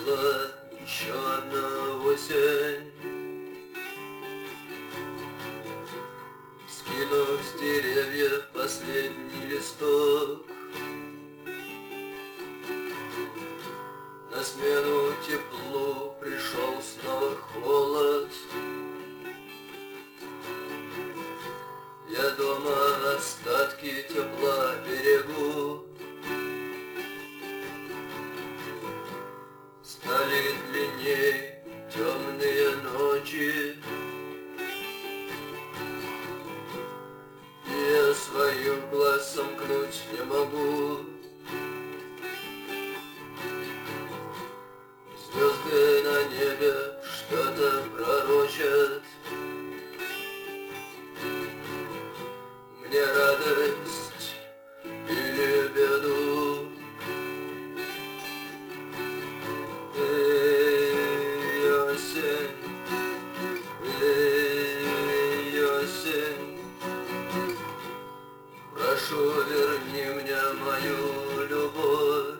пришла еще одна осень, скинув с деревьев последний листок. На смену теплу пришел снова холод. Я дома остатки тепла берегу. Стали длинней темные ночи, и я своих глаз сомкнуть не могу. Звезды на небе что-то пророчат. Мне радость или беду. Эй, осень, прошу, верни мне мою любовь.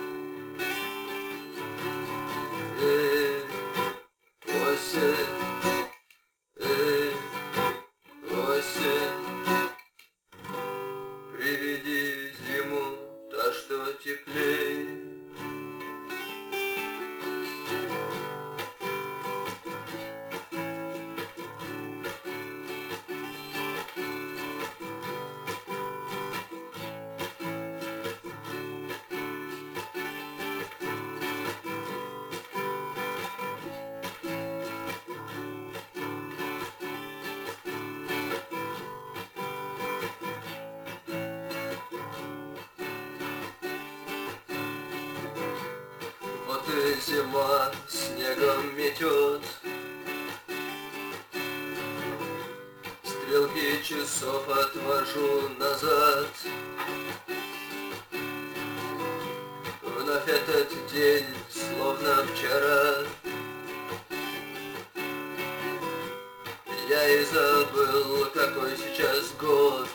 Эй, осень, приведи зиму, та, что теплей. Вот и зима снегом метет, стрелки часов отвожу назад. Вновь этот день, словно вчера, я и забыл, какой сейчас год.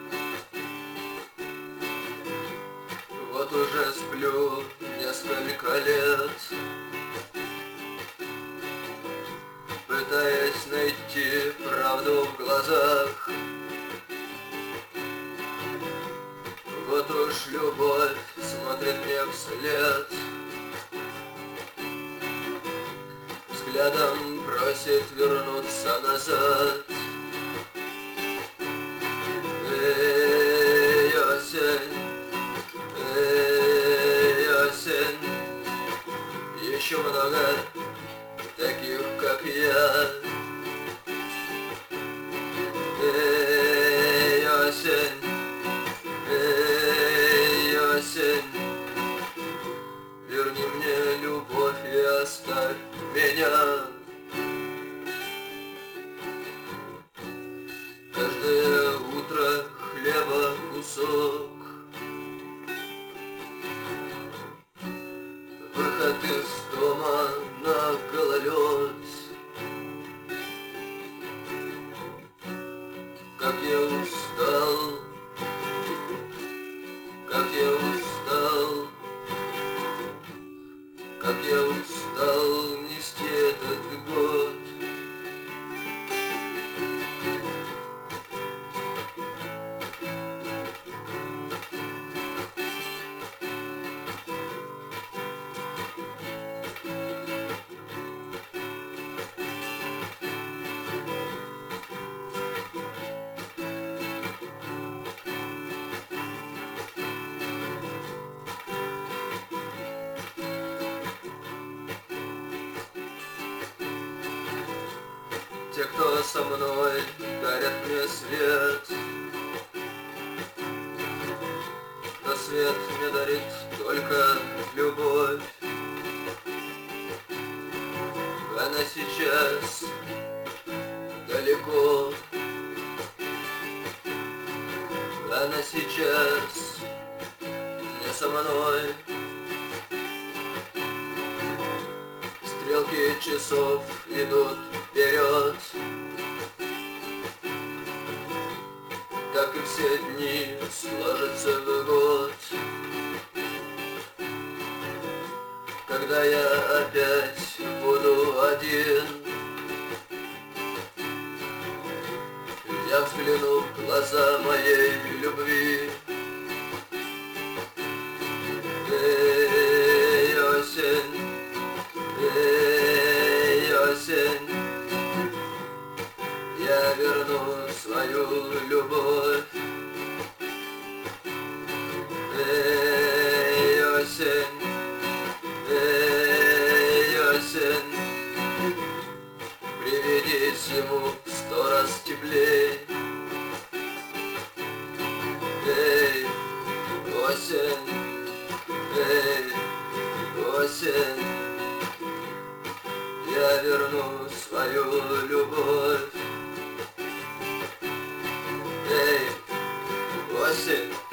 Вот уже сплю несколько лет, пытаясь найти правду в глазах. Вот уж любовь смотрит мне вслед, взглядом просит вернуться назад. Эй, осень, еще много таких, как я. Эй, осень, верни мне любовь и оставь меня. Каждое утро хлеба кусок, выход из дома на гололед. Как я устал, как я устал, как я устал нести этот год. Те, кто со мной, дарят мне свет, но свет мне дарит только любовь. Она сейчас далеко, она сейчас не со мной. Стрелки часов идут вперед, как и все дни сложатся в год. Когда когда я опять буду один. Я взгляну в глаза моей любви. Эй, осень, эй, осень, я верну свою любовь. Эй, осень, эй, осень, приведись ему в 100 раз теплей. Эй, осень, эй, осень, я верну свою любовь. Эй, осень.